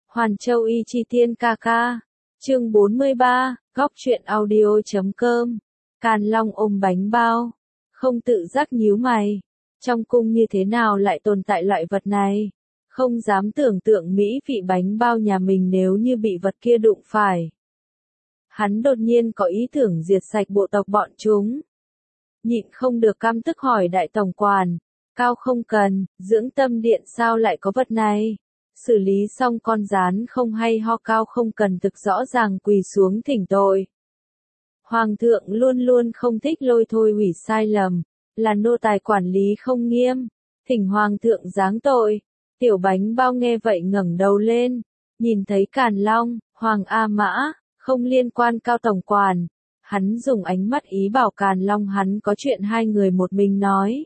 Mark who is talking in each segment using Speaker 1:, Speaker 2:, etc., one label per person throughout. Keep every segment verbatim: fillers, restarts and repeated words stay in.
Speaker 1: Hoàn Châu Y Chi Tiên ca ca. Chương bốn mươi ba, góc truyện audio.com. Càn Long ôm bánh bao, không tự giác nhíu mày. Trong cung như thế nào lại tồn tại loại vật này? Không dám tưởng tượng mỹ vị bánh bao nhà mình nếu như bị vật kia đụng phải. Hắn đột nhiên có ý tưởng diệt sạch bộ tộc bọn chúng. Nhịn không được căm tức hỏi đại tổng quản, Cao không cần, dưỡng tâm điện sao lại có vật này? Xử lý xong con rán không hay ho Cao không cần thực rõ ràng quỳ xuống thỉnh tội. Hoàng thượng luôn luôn không thích lôi thôi hủy sai lầm, là nô tài quản lý không nghiêm, thỉnh hoàng thượng giáng tội. Tiểu bánh bao nghe vậy ngẩng đầu lên, nhìn thấy Càn Long, Hoàng A Mã, không liên quan Cao tổng quản. Hắn dùng ánh mắt ý bảo Càn Long hắn có chuyện hai người một mình nói.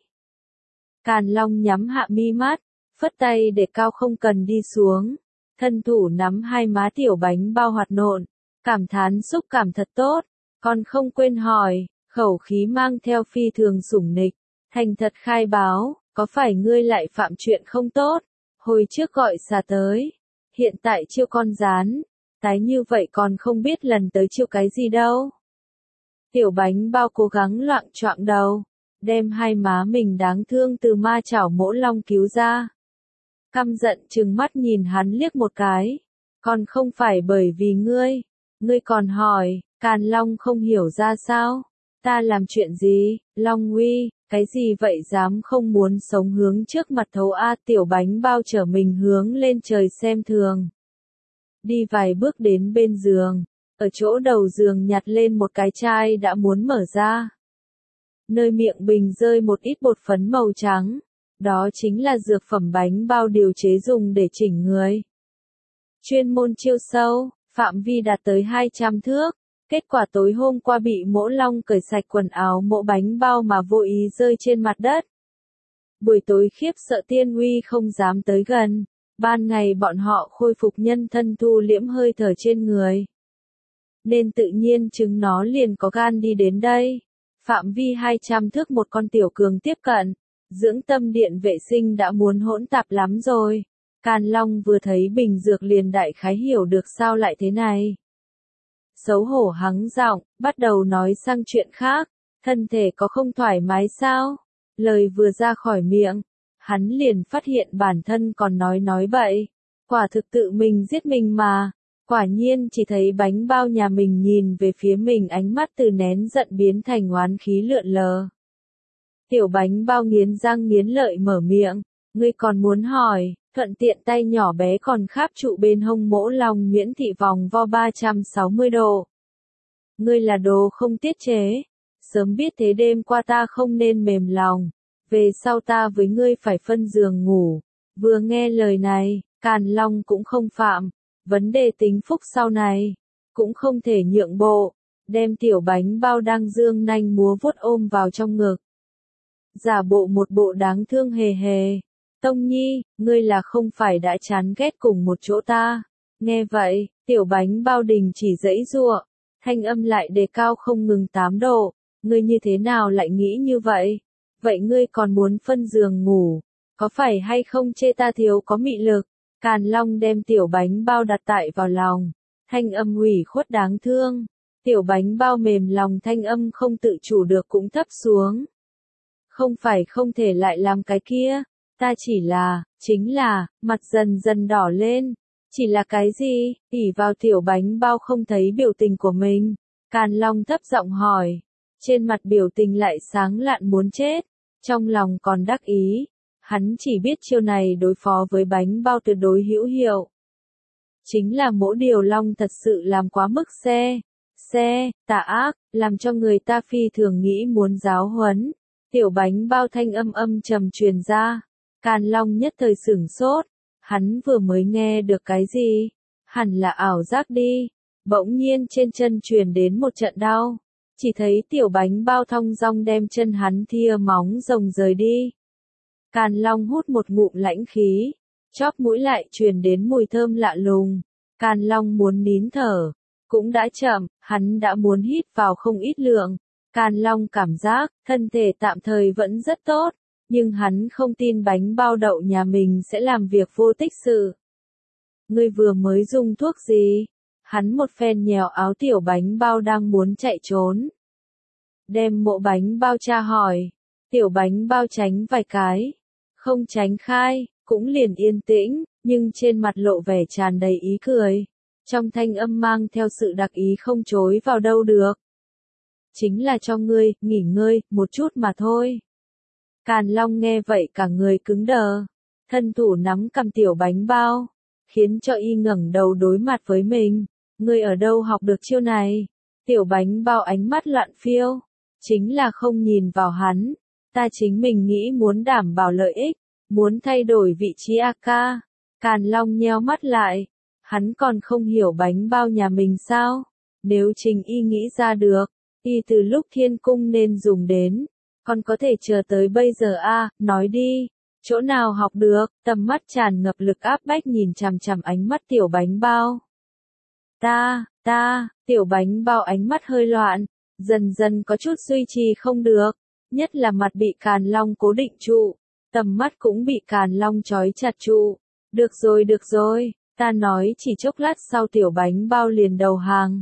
Speaker 1: Càn Long nhắm hạ mi mắt, phất tay để Cao không cần đi xuống, thân thủ nắm hai má tiểu bánh bao hoạt nộn, cảm thán xúc cảm thật tốt, còn không quên hỏi, khẩu khí mang theo phi thường sủng nịch, thành thật khai báo, có phải ngươi lại phạm chuyện không tốt, hồi trước gọi xà tới, hiện tại chiêu con rán, tái như vậy còn không biết lần tới chiêu cái gì đâu. Tiểu bánh bao cố gắng loạng choạng đầu, đem hai má mình đáng thương từ ma chảo mỗ long cứu ra. Căm giận trừng mắt nhìn hắn liếc một cái, còn không phải bởi vì ngươi, ngươi còn hỏi, Càn Long không hiểu ra sao, ta làm chuyện gì, Long Uy, cái gì vậy dám không muốn sống hướng trước mặt thấu a tiểu bánh bao trở mình hướng lên trời xem thường. Đi vài bước đến bên giường, ở chỗ đầu giường nhặt lên một cái chai đã muốn mở ra. Nơi miệng bình rơi một ít bột phấn màu trắng, đó chính là dược phẩm bánh bao điều chế dùng để chỉnh người. Chuyên môn chiêu sâu, phạm vi đạt tới hai trăm thước, kết quả tối hôm qua bị mỗ long cởi sạch quần áo mỗ bánh bao mà vô ý rơi trên mặt đất. Buổi tối khiếp sợ tiên uy không dám tới gần, ban ngày bọn họ khôi phục nhân thân thu liễm hơi thở trên người. Nên tự nhiên chúng nó liền có gan đi đến đây. Phạm vi hai trăm thước một con tiểu cường tiếp cận, dưỡng tâm điện vệ sinh đã muốn hỗn tạp lắm rồi. Càn Long vừa thấy bình dược liền đại khái hiểu được sao lại thế này. Xấu hổ hắng giọng, bắt đầu nói sang chuyện khác, thân thể có không thoải mái sao? Lời vừa ra khỏi miệng, hắn liền phát hiện bản thân còn nói nói bậy, quả thực tự mình giết mình mà. Quả nhiên chỉ thấy bánh bao nhà mình nhìn về phía mình ánh mắt từ nén giận biến thành oán khí lượn lờ. Tiểu bánh bao nghiến răng nghiến lợi mở miệng, ngươi còn muốn hỏi, thuận tiện tay nhỏ bé còn kháp trụ bên hông mỗ long Nguyễn Thị vòng vo ba trăm sáu mươi độ. Ngươi là đồ không tiết chế, sớm biết thế đêm qua ta không nên mềm lòng, về sau ta với ngươi phải phân giường ngủ. Vừa nghe lời này, Càn Long cũng không phạm. Vấn đề tính phúc sau này, cũng không thể nhượng bộ, đem tiểu bánh bao đang dương nanh múa vuốt ôm vào trong ngực. Giả bộ một bộ đáng thương hề hề, Tông Nhi, ngươi là không phải đã chán ghét cùng một chỗ ta. Nghe vậy, tiểu bánh bao đình chỉ giãy giụa, thanh âm lại đề cao không ngừng tám độ, ngươi như thế nào lại nghĩ như vậy? Vậy ngươi còn muốn phân giường ngủ, có phải hay không chê ta thiếu có mị lực? Càn Long đem tiểu bánh bao đặt tại vào lòng, thanh âm ủy khuất đáng thương, tiểu bánh bao mềm lòng thanh âm không tự chủ được cũng thấp xuống. Không phải không thể lại làm cái kia, ta chỉ là, chính là, mặt dần dần đỏ lên, chỉ là cái gì, ỉ vào tiểu bánh bao không thấy biểu tình của mình, Càn Long thấp giọng hỏi, trên mặt biểu tình lại sáng lạn muốn chết, trong lòng còn đắc ý. Hắn chỉ biết chiêu này đối phó với bánh bao tuyệt đối hữu hiệu. Chính là mỗi điều long thật sự làm quá mức xe, xe, tà ác, làm cho người ta phi thường nghĩ muốn giáo huấn. Tiểu bánh bao thanh âm âm trầm truyền ra, Càn Long nhất thời sửng sốt, hắn vừa mới nghe được cái gì, hẳn là ảo giác đi, bỗng nhiên trên chân truyền đến một trận đau, chỉ thấy tiểu bánh bao thong dong đem chân hắn thìa móng rồng rời đi. Càn Long hút một ngụm lãnh khí, chóp mũi lại truyền đến mùi thơm lạ lùng. Càn Long muốn nín thở, cũng đã chậm, hắn đã muốn hít vào không ít lượng. Càn Long cảm giác, thân thể tạm thời vẫn rất tốt, nhưng hắn không tin bánh bao đậu nhà mình sẽ làm việc vô tích sự. ngươi vừa mới dùng thuốc gì? Hắn một phen nhéo áo tiểu bánh bao đang muốn chạy trốn. Đem mộ bánh bao tra hỏi, tiểu bánh bao tránh vài cái, không tránh khai, cũng liền yên tĩnh, nhưng trên mặt lộ vẻ tràn đầy ý cười. Trong thanh âm mang theo sự đặc ý không chối vào đâu được. Chính là cho ngươi, nghỉ ngơi, một chút mà thôi. Càn Long nghe vậy cả người cứng đờ, thân thủ nắm cầm tiểu bánh bao, khiến cho y ngẩng đầu đối mặt với mình. Ngươi ở đâu học được chiêu này? Tiểu bánh bao ánh mắt loạn phiêu, chính là không nhìn vào hắn. Ta chính mình nghĩ muốn đảm bảo lợi ích, muốn thay đổi vị trí a ca. Càn Long nheo mắt lại, hắn còn không hiểu bánh bao nhà mình sao? Nếu Trình Y nghĩ ra được, y từ lúc thiên cung nên dùng đến, còn có thể chờ tới bây giờ a, à, nói đi, chỗ nào học được? Tầm mắt tràn ngập lực áp bách nhìn chằm chằm ánh mắt tiểu bánh bao. Ta, ta, tiểu bánh bao ánh mắt hơi loạn, dần dần có chút duy trì không được, nhất là mặt bị Càn Long cố định trụ, tầm mắt cũng bị Càn Long trói chặt trụ. Được rồi được rồi, ta nói chỉ chốc lát sau tiểu bánh bao liền đầu hàng.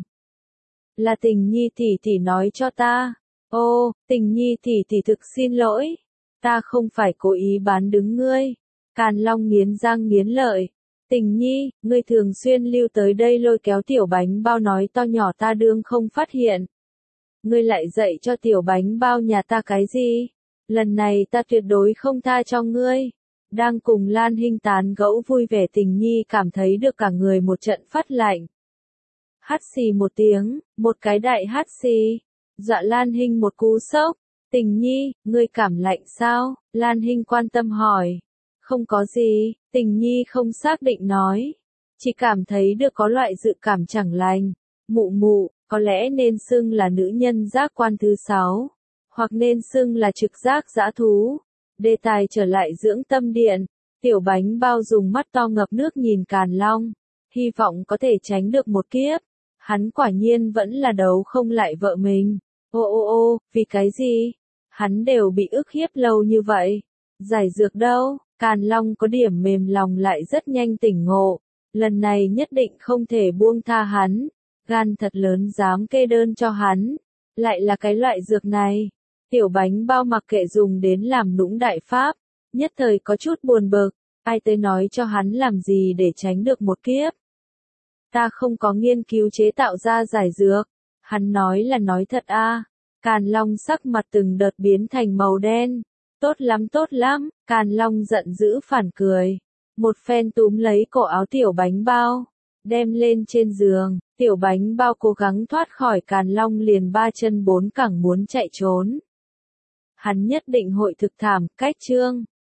Speaker 1: Là Tình Nhi tỷ tỷ nói cho ta. Ô, Tình Nhi tỷ tỷ thực xin lỗi, ta không phải cố ý bán đứng ngươi. Càn Long nghiến răng nghiến lợi. Tình Nhi, ngươi thường xuyên lưu tới đây lôi kéo tiểu bánh bao nói to nhỏ ta đương không phát hiện. Ngươi lại dạy cho tiểu bánh bao nhà ta cái gì? Lần này ta tuyệt đối không tha cho ngươi. Đang cùng Lan Hinh tán gẫu vui vẻ Tình Nhi cảm thấy được cả người một trận phát lạnh. Hắt xì một tiếng, một cái đại hắt xì, dọa Lan Hinh một cú sốc. Tình Nhi, ngươi cảm lạnh sao? Lan Hinh quan tâm hỏi. Không có gì, Tình Nhi không xác định nói. Chỉ cảm thấy được có loại dự cảm chẳng lành. Mụ mụ, có lẽ nên xưng là nữ nhân giác quan thứ sáu, hoặc nên xưng là trực giác dã thú. Đề tài trở lại dưỡng tâm điện, tiểu bánh bao dùng mắt to ngập nước nhìn Càn Long, hy vọng có thể tránh được một kiếp. Hắn quả nhiên vẫn là đấu không lại vợ mình. Ô ô ô, vì cái gì? Hắn đều bị ức hiếp lâu như vậy. Giải dược đâu? Càn Long có điểm mềm lòng lại rất nhanh tỉnh ngộ. Lần này nhất định không thể buông tha hắn. Gan thật lớn dám kê đơn cho hắn. Lại là cái loại dược này. Tiểu bánh bao mặc kệ dùng đến làm nũng đại pháp. Nhất thời có chút buồn bực. Ai tới nói cho hắn làm gì để tránh được một kiếp. Ta không có nghiên cứu chế tạo ra giải dược. Hắn nói là nói thật a. À. Càn Long sắc mặt từng đợt biến thành màu đen. Tốt lắm tốt lắm, Càn Long giận dữ phản cười. Một phen túm lấy cổ áo tiểu bánh bao. Đem lên trên giường, tiểu bánh bao cố gắng thoát khỏi Càn Long liền ba chân bốn cẳng muốn chạy trốn. Hắn nhất định hội thực thảm, cách chương.